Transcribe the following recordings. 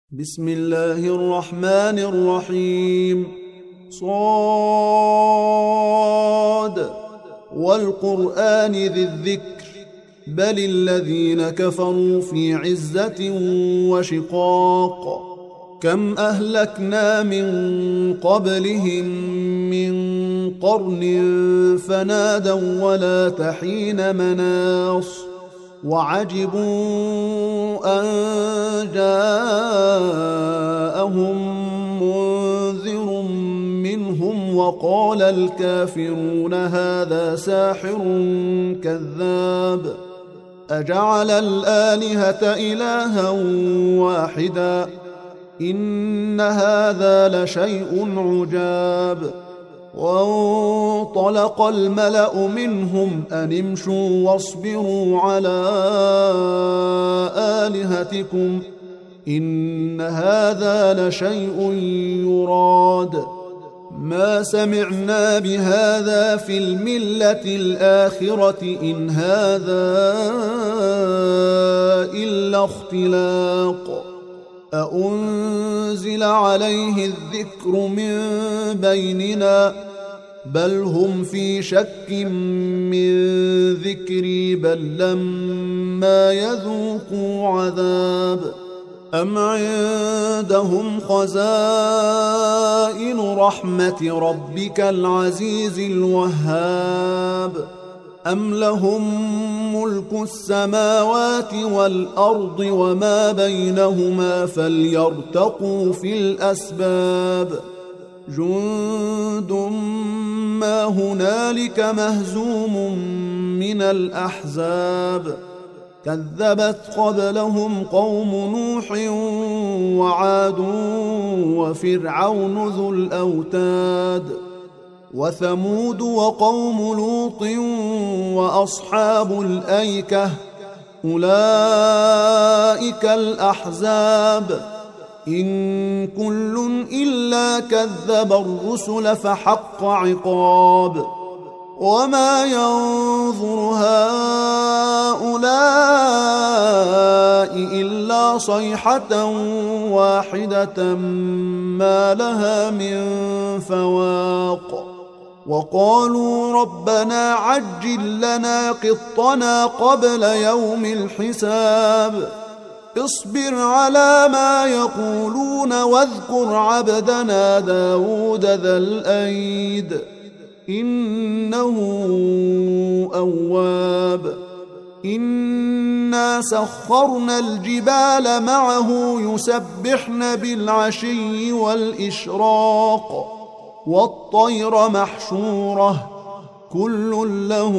بسم الله الرحمن الرحيم. صاد والقرآن ذي الذكر بل الذين كفروا في عزة وشقاق. كم أهلكنا من قبلهم من قرن فنادوا ولا تحين مناص وعجبوا أن جاءهم منذر منهم وقال الكافرون هذا ساحر كذاب أجعل الآلهة إلها واحدا إن هذا لشيء عجاب. وانطلق الملأ منهم أن امشوا واصبروا على آلهتكم إن هذا لشيء يراد ما سمعنا بهذا في الملة الآخرة إن هذا إلا اختلاق أأنزل عليه الذكر من بيننا بل هم في شك من ذكري بل لما يذوقوا عذاب أم عندهم خزائن رحمة ربك العزيز الوهاب أم لهم ملك السماوات والأرض وما بينهما فليرتقوا في الأسباب جند ما هنالك مهزوم من الأحزاب كذبت قبلهم قوم نوح وعاد وفرعون ذو الأوتاد وثمود وقوم لوط وأصحاب الأيكة أولئك الأحزاب إن كل إلا كذب الرسل فحق عقاب وما ينظر هؤلاء إلا صيحة واحدة ما لها من فواق وقالوا ربنا عجل لنا قطنا قبل يوم الحساب اصبر على ما يقولون واذكر عبدنا داود ذا الأيد إنه أواب إنا سخرنا الجبال معه يسبحن بالعشي والإشراق والطير محشورة كل له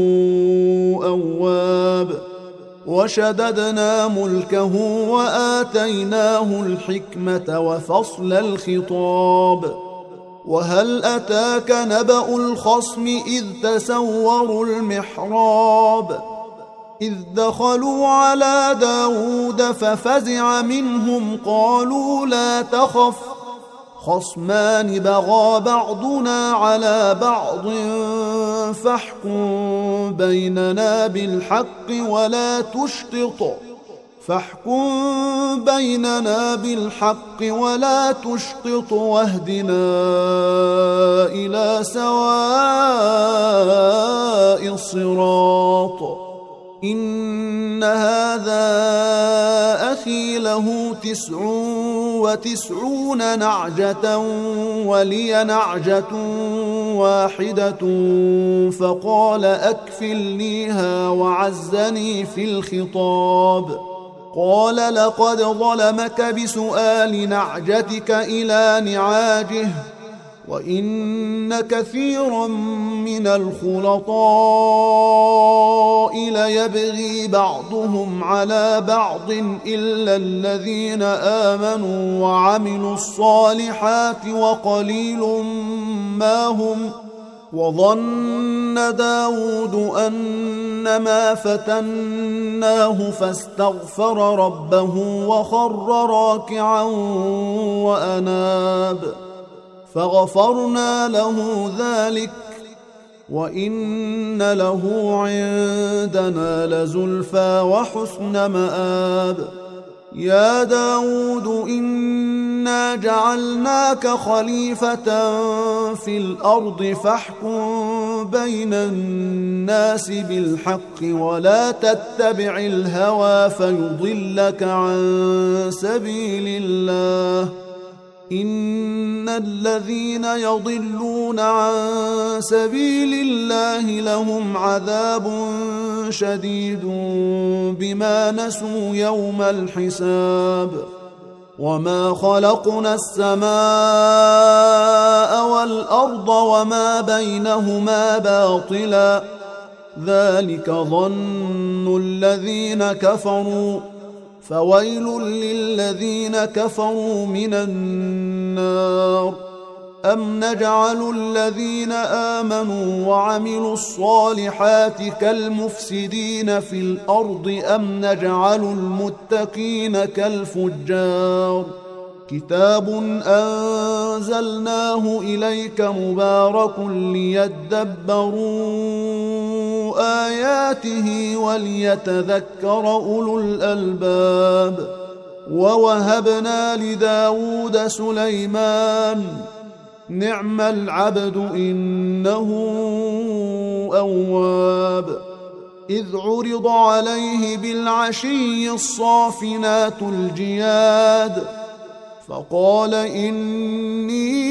أواب وشددنا ملكه وآتيناه الحكمة وفصل الخطاب وهل أتاك نبأ الخصم إذ تسوروا المحراب إذ دخلوا على داود ففزع منهم قالوا لا تخف خصمان بغى بعضنا على بعض فاحكم بيننا بالحق ولا تشطط واهدنا إلى سواء الصراط إن هذا أخي له 99 نعجة ولي نعجة واحدة فقال أكفلنيها وعزني في الخطاب قال لقد ظلمك بسؤال نعجتك إلى نعاجه وإن كثيرا من الخلطاء ليبغي بعضهم على بعض إلا الذين آمنوا وعملوا الصالحات وقليل ما هم وظن داود أنما فتناه فاستغفر ربه وخر راكعا وأناب فغفرنا له ذلك وإن له عندنا لزلفى وحسن مآب يا داود إنا جعلناك خليفة في الأرض فاحكم بين الناس بالحق ولا تتبع الهوى فيضلك عن سبيل الله إن الذين يضلون عن سبيل الله لهم عذاب شديد بما نسوا يوم الحساب وما خلقنا السماء والأرض وما بينهما باطلا ذلك ظن الذين كفروا فويل للذين كفروا من النار أم نجعل الذين آمنوا وعملوا الصالحات كالمفسدين في الأرض أم نجعل المتقين كالفجار كتاب أنزلناه إليك مبارك ليدبروا آياته وليتذكر أولو الألباب ووهبنا لداود سليمان نعم العبد إنه أواب إذ عرض عليه بالعشي الصافنات الجياد فقال إني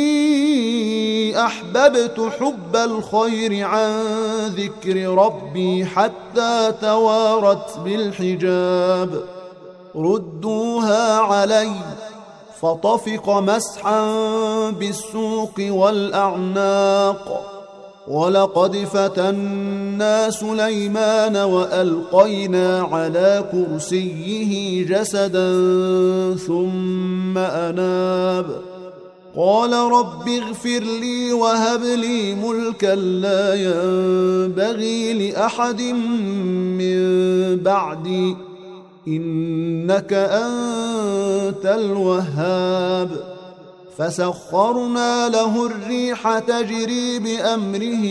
أحببت حب الخير عن ذكر ربي حتى توارت بالحجاب ردوها علي فطفق مسحا بالسوق والأعناق ولقد فتنا سليمان وألقينا على كرسيه جسدا ثم أناب قال رب اغفر لي وهب لي ملكا لا ينبغي لأحد من بعدي إنك أنت الوهاب فسخرنا له الريح تجري بأمره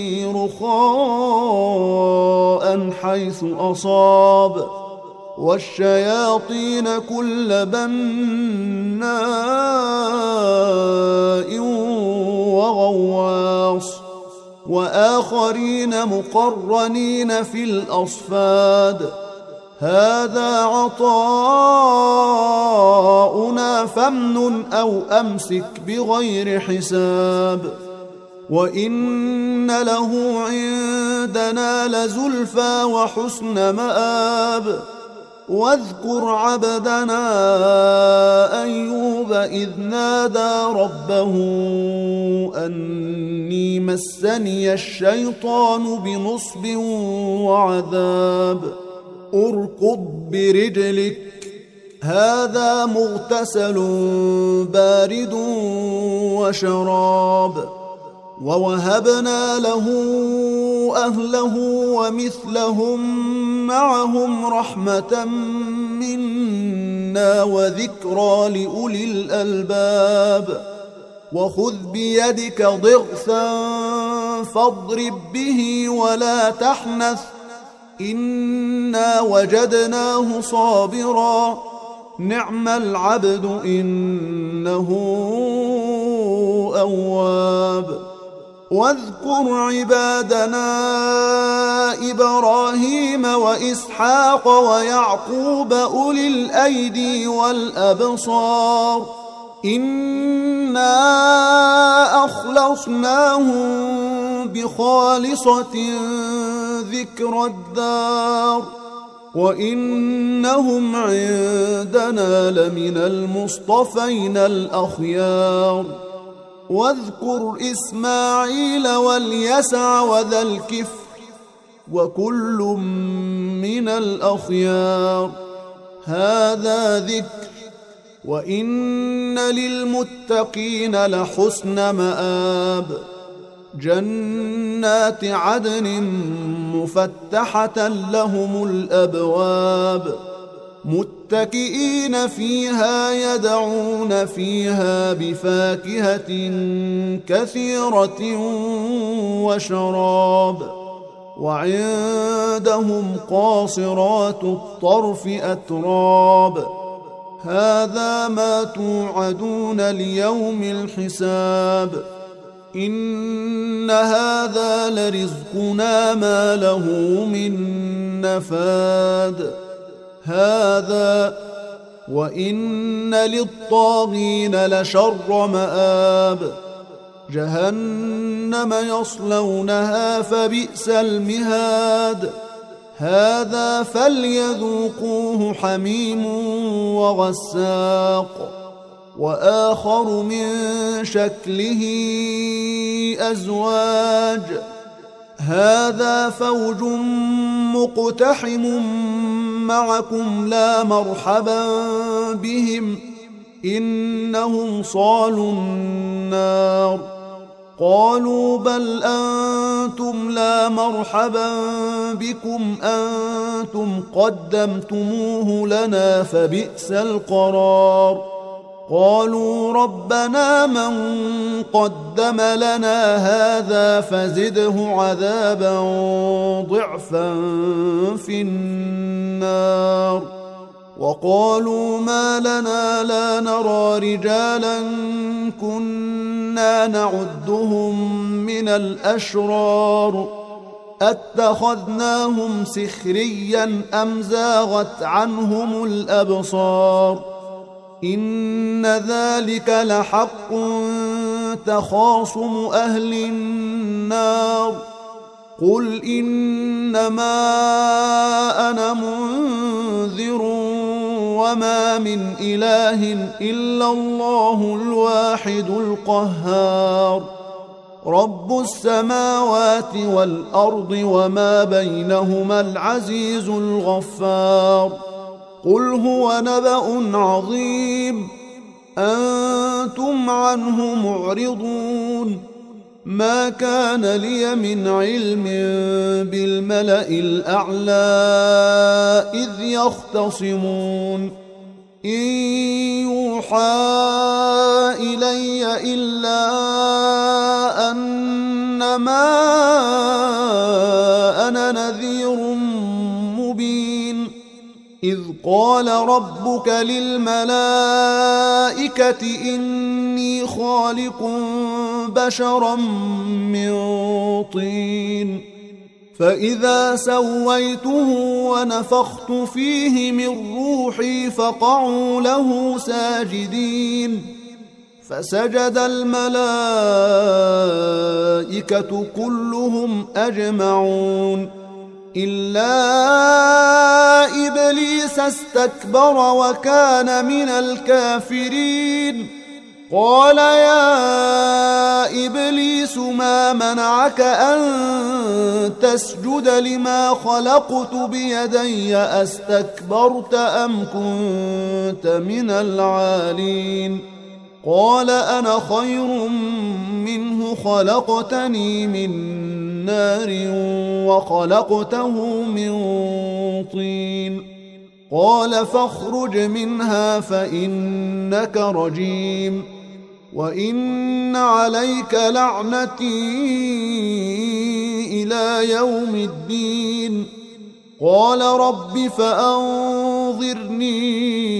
رخاء حيث أصاب والشياطين كل بناء وغواص وآخرين مقرنين في الأصفاد هذا عطاؤنا فامنن أو أمسك بغير حساب وإن له عندنا لزلفى وحسن مآب واذكر عبدنا أيوب إذ نادى ربه أني مسني الشيطان بنصب وعذاب اركض برجلك هذا مغتسل بارد وشراب ووهبنا له أهله ومثلهم معهم رحمة منا وذكرى لأولي الألباب وخذ بيدك ضغثا فاضرب به ولا تحنث إنا وجدناه صابرا نعم العبد إنه أواب واذكر عبادنا إبراهيم وإسحاق ويعقوب أولي الأيدي والأبصار إنا أخلصناهم بخالصة ذكر الدار وإنهم عندنا لمن المصطفين الأخيار واذكر إسماعيل واليسع وذا الكفل وكل من الأخيار هذا ذكر وإن للمتقين لحسن مآب جنات عدن مفتحة لهم الأبواب متكئين فيها يدعون فيها بفاكهة كثيرة وشراب وعندهم قاصرات الطرف أتراب هذا ما توعدون ليوم الحساب إن هذا لرزقنا ما له من نفاد هذا وإن للطاغين لشر مآب جهنم يصلونها فبئس المهاد هذا فليذوقوه حميم وغساق وآخر من شكله أزواج هذا فوج مقتحم معكم لا مرحبا بهم إنهم صالوا النار قالوا بل أنتم لا مرحبا بكم أنتم قدمتموه لنا فبئس القرار قالوا ربنا من قدم لنا هذا فزده عذابا ضعفا في النار وقالوا ما لنا لا نرى رجالا كنا نعدهم من الأشرار أتخذناهم سخريا أم زاغت عنهم الأبصار إن ذلك لحق تخاصم أهل النار قل إنما أنا منذر وما من إله إلا الله الواحد القهار رب السماوات والأرض وما بينهما العزيز الغفار قل هو نبأ عظيم أنتم عنه معرضون ما كان لي من علم بالملأ الأعلى إذ يختصمون إن يوحى إلي إلا أنما أنا نذير مبين إذ قال ربك للملائكة إني خالق بشرا من طين فإذا سويته ونفخت فيه من روحي فقعوا له ساجدين فسجد الملائكة كلهم أجمعون إلا إبليس استكبر وكان من الكافرين قال يا إبليس ما منعك أن تسجد لما خلقت بيدي أستكبرت أم كنت من العالين قال أنا خير منه خلقتني من نار وخلقته من طين قال فاخرج منها فإنك رجيم وإن عليك لعنتي إلى يوم الدين قال رب فأنظرني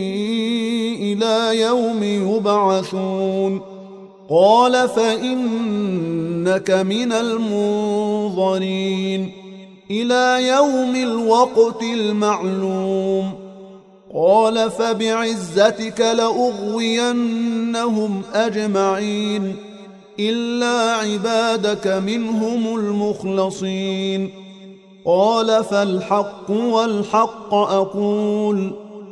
إلى يوم يبعثون قال فإنك من المنظرين إلى يوم الوقت المعلوم قال فبعزتك لأغوينهم أجمعين إلا عبادك منهم المخلصين قال فالحق والحق أقول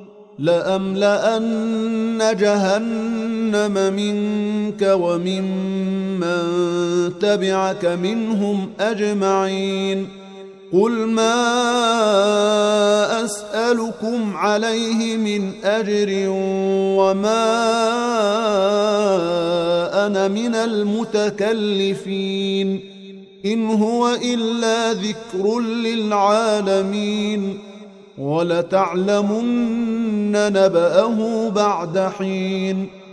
لأملأن جهنم منك وممن تبعك منهم أجمعين قل ما أسألكم عليه من أجر وما أنا من المتكلفين إن هو إلا ذكر للعالمين ولتعلمن نبأه بعد حين